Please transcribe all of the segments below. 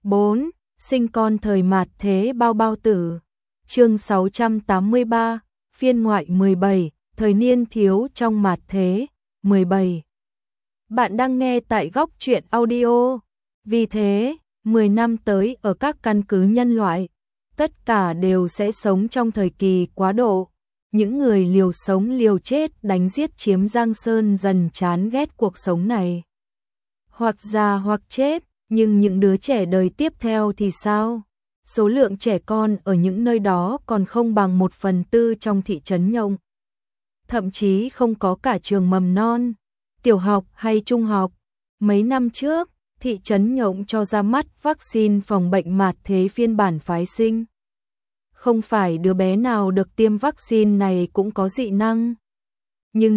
4. Sinh con thời mạt thế bao bao tử. Chương 683, phiên ngoại 17, thời niên thiếu trong mạt thế, 17. Bạn đang nghe tại Góc Truyện Audio. Vì thế, 10 năm tới ở các căn cứ nhân loại, tất cả đều sẽ sống trong thời kỳ quá độ. Những người liều sống liều chết đánh giết chiếm Giang Sơn dần chán ghét cuộc sống này. Hoặc già hoặc chết, nhưng những đứa trẻ đời tiếp theo thì sao? Số lượng trẻ con ở những nơi đó còn không bằng 1/4 trong thị trấn Nhộng. Thậm chí không có cả trường mầm non, tiểu học hay trung học. Mấy năm trước, thị trấn Nhộng cho ra mắt vaccine phòng bệnh mạt thế phiên bản phái sinh. Không phải đứa bé nào được tiêm vaccine này cũng có dị năng. Nhưng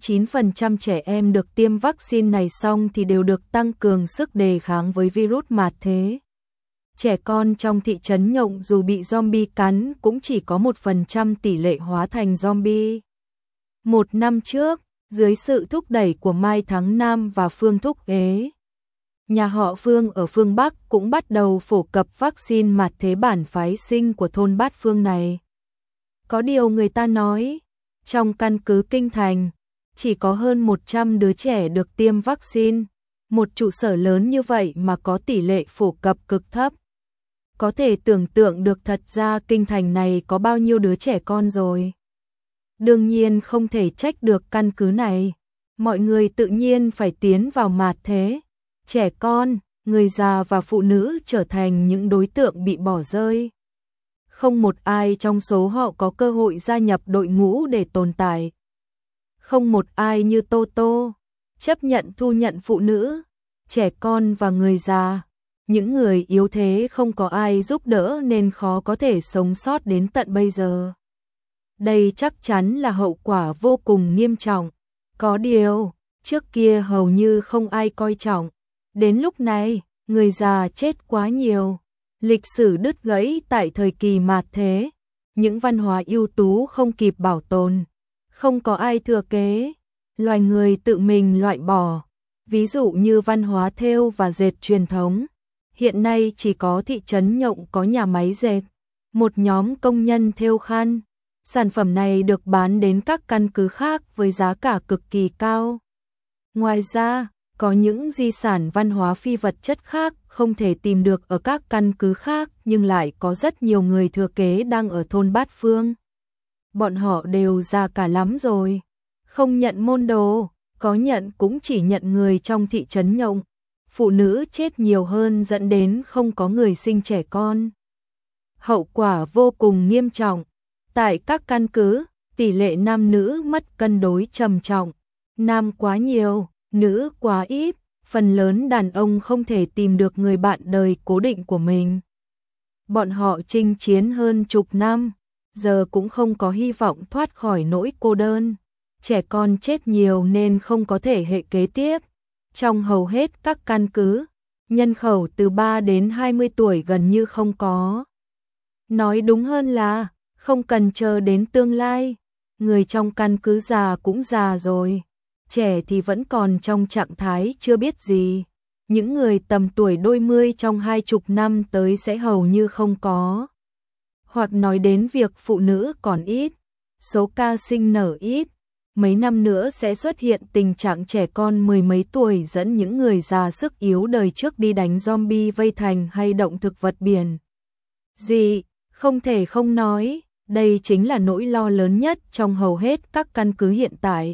99% trẻ em được tiêm vaccine này xong thì đều được tăng cường sức đề kháng với virus mạt thế. Trẻ con trong thị trấn Nhộng dù bị zombie cắn cũng chỉ có 1% tỷ lệ hóa thành zombie. Một năm trước, dưới sự thúc đẩy của Mai Thắng Nam và Phương Thúc Ế, nhà họ Phương ở phương Bắc cũng bắt đầu phổ cập vaccine mạt thế bản phái sinh của thôn Bát Phương này. Có điều người ta nói, trong căn cứ Kinh Thành, chỉ có hơn 100 đứa trẻ được tiêm vaccine. Một trụ sở lớn như vậy mà có tỷ lệ phổ cập cực thấp. Có thể tưởng tượng được thật ra Kinh Thành này có bao nhiêu đứa trẻ con rồi. Đương nhiên không thể trách được căn cứ này. Mọi người tự nhiên phải tiến vào mạt thế. Trẻ con, người già và phụ nữ trở thành những đối tượng bị bỏ rơi. Không một ai trong số họ có cơ hội gia nhập đội ngũ để tồn tại. Không một ai như Tô Tô, chấp nhận thu nhận phụ nữ, trẻ con và người già. Những người yếu thế không có ai giúp đỡ nên khó có thể sống sót đến tận bây giờ. Đây chắc chắn là hậu quả vô cùng nghiêm trọng. Có điều, trước kia hầu như không ai coi trọng. Đến lúc này, người già chết quá nhiều. Lịch sử đứt gãy tại thời kỳ mạt thế. Những văn hóa ưu tú không kịp bảo tồn. Không có ai thừa kế. Loài người tự mình loại bỏ. Ví dụ như văn hóa thêu và dệt truyền thống. Hiện nay chỉ có thị trấn Nhộng có nhà máy dệt. Một nhóm công nhân thêu khăn. Sản phẩm này được bán đến các căn cứ khác với giá cả cực kỳ cao. Ngoài ra, có những di sản văn hóa phi vật chất khác không thể tìm được ở các căn cứ khác nhưng lại có rất nhiều người thừa kế đang ở thôn Bát Phương. Bọn họ đều già cả lắm rồi. Không nhận môn đồ, có nhận cũng chỉ nhận người trong thị trấn Nhộng. Phụ nữ chết nhiều hơn dẫn đến không có người sinh trẻ con. Hậu quả vô cùng nghiêm trọng. Tại các căn cứ, tỷ lệ nam nữ mất cân đối trầm trọng. Nam quá nhiều, nữ quá ít, phần lớn đàn ông không thể tìm được người bạn đời cố định của mình. Bọn họ chinh chiến hơn chục năm, giờ cũng không có hy vọng thoát khỏi nỗi cô đơn. Trẻ con chết nhiều nên không có thể hệ kế tiếp. Trong hầu hết các căn cứ, nhân khẩu từ 3 đến 20 tuổi gần như không có. Nói đúng hơn là, không cần chờ đến tương lai, người trong căn cứ già cũng già rồi, trẻ thì vẫn còn trong trạng thái chưa biết gì. Những người tầm tuổi đôi mươi trong 20 năm tới sẽ hầu như không có. Hoặc nói đến việc phụ nữ còn ít, số ca sinh nở ít, mấy năm nữa sẽ xuất hiện tình trạng trẻ con mười mấy tuổi dẫn những người già sức yếu đời trước đi đánh zombie vây thành hay động thực vật biển. Gì, không thể không nói, đây chính là nỗi lo lớn nhất trong hầu hết các căn cứ hiện tại.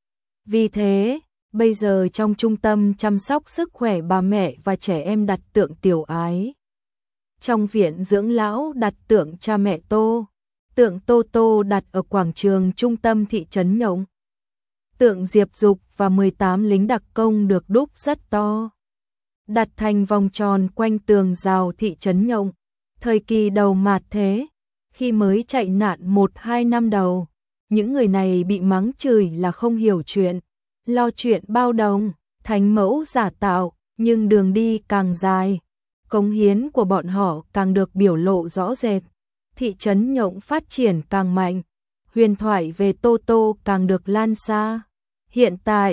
Vì thế, bây giờ trong trung tâm chăm sóc sức khỏe bà mẹ và trẻ em đặt tượng Tiểu Ái. Trong viện dưỡng lão đặt tượng cha mẹ Tô. Tượng Tô Tô đặt ở quảng trường trung tâm thị trấn Nhộng. Tượng Diệp Dục và 18 lính đặc công được đúc rất to. Đặt thành vòng tròn quanh tường rào thị trấn Nhộng. Thời kỳ đầu mạt thế, khi mới chạy nạn 1-2 năm đầu, những người này bị mắng chửi là không hiểu chuyện, lo chuyện bao đồng, thánh mẫu giả tạo, nhưng đường đi càng dài, cống hiến của bọn họ càng được biểu lộ rõ rệt. Thị trấn Nhộng phát triển càng mạnh, huyền thoại về Tô Tô càng được lan xa. Hiện tại,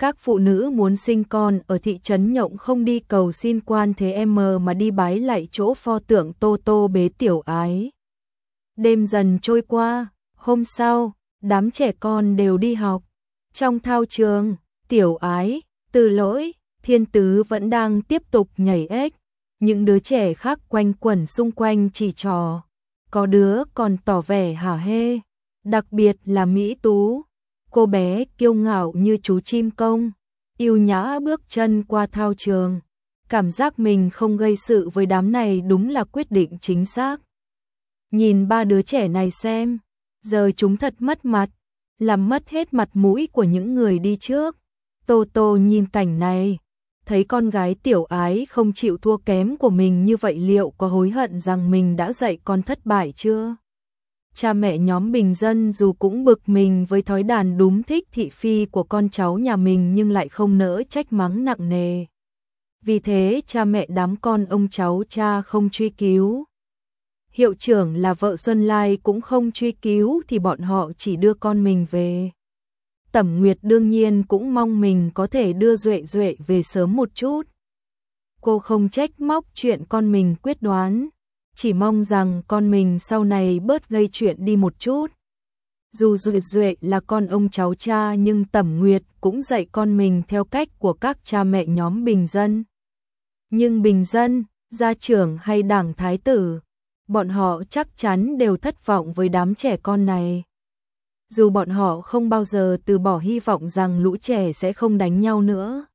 Các phụ nữ muốn sinh con ở thị trấn Nhộng không đi cầu xin quan thế em mà đi bái lạy chỗ pho tượng Tô Tô bế tiểu ái. Đêm dần trôi qua, hôm sau, đám trẻ con đều đi học. Trong thao trường, tiểu ái, Từ Lỗi, Thiên Tứ vẫn đang tiếp tục nhảy ếch. Những đứa trẻ khác quanh quẩn xung quanh chỉ trò. Có đứa còn tỏ vẻ hả hê. Đặc biệt là Mỹ Tú. Cô bé kiêu ngạo như chú chim công. Yêu nhã bước chân qua thao trường. Cảm giác mình không gây sự với đám này đúng là quyết định chính xác. Nhìn ba đứa trẻ này xem. Giờ chúng thật mất mặt. Làm mất hết mặt mũi của những người đi trước. Tô Tô nhìn cảnh này. Thấy con gái tiểu ái không chịu thua kém của mình như vậy liệu có hối hận rằng mình đã dạy con thất bại chưa? Cha mẹ nhóm bình dân dù cũng bực mình với thói đàn đúng thích thị phi của con cháu nhà mình nhưng lại không nỡ trách mắng nặng nề. Vì thế cha mẹ đám con ông cháu cha không truy cứu. Hiệu trưởng là vợ Xuân Lai cũng không truy cứu thì bọn họ chỉ đưa con mình về. Tẩm Nguyệt đương nhiên cũng mong mình có thể đưa Duệ Duệ về sớm một chút. Cô không trách móc chuyện con mình quyết đoán, chỉ mong rằng con mình sau này bớt gây chuyện đi một chút. Dù Duệ Duệ là con ông cháu cha nhưng Tẩm Nguyệt cũng dạy con mình theo cách của các cha mẹ nhóm bình dân. Nhưng bình dân, gia trưởng hay đảng thái tử, bọn họ chắc chắn đều thất vọng với đám trẻ con này. Dù bọn họ không bao giờ từ bỏ hy vọng rằng lũ trẻ sẽ không đánh nhau nữa.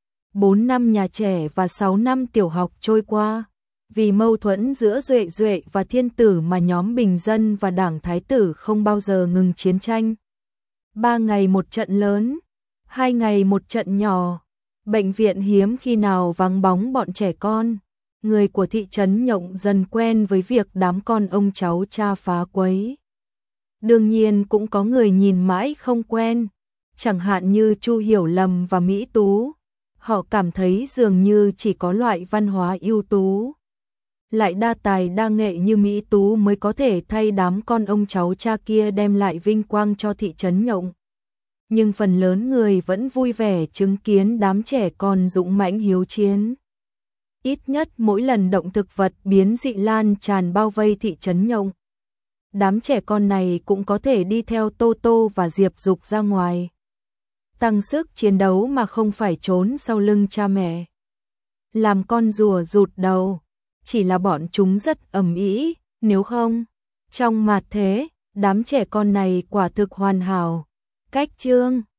4 năm nhà trẻ và 6 năm tiểu học trôi qua. Vì mâu thuẫn giữa Duệ Duệ và Thiên Tử mà nhóm bình dân và đảng thái tử không bao giờ ngừng chiến tranh. 3 ngày một trận lớn, 2 ngày một trận nhỏ. Bệnh viện hiếm khi nào vắng bóng bọn trẻ con. Người của thị trấn Nhộng dần quen với việc đám con ông cháu cha phá quấy. Đương nhiên cũng có người nhìn mãi không quen, chẳng hạn như Chu Hiểu Lầm và Mỹ Tú. Họ cảm thấy dường như chỉ có loại văn hóa ưu tú, lại đa tài đa nghệ như Mỹ Tú mới có thể thay đám con ông cháu cha kia đem lại vinh quang cho thị trấn Nhộng. Nhưng phần lớn người vẫn vui vẻ chứng kiến đám trẻ con dũng mãnh hiếu chiến. Ít nhất mỗi lần động thực vật biến dị lan tràn bao vây thị trấn Nhộng, đám trẻ con này cũng có thể đi theo Tô Tô và Diệp Dục ra ngoài. Tăng sức chiến đấu mà không phải trốn sau lưng cha mẹ. Làm con rùa rụt đầu, chỉ là bọn chúng rất ầm ĩ, nếu không, trong mạt thế, đám trẻ con này quả thực hoàn hảo. Cách chương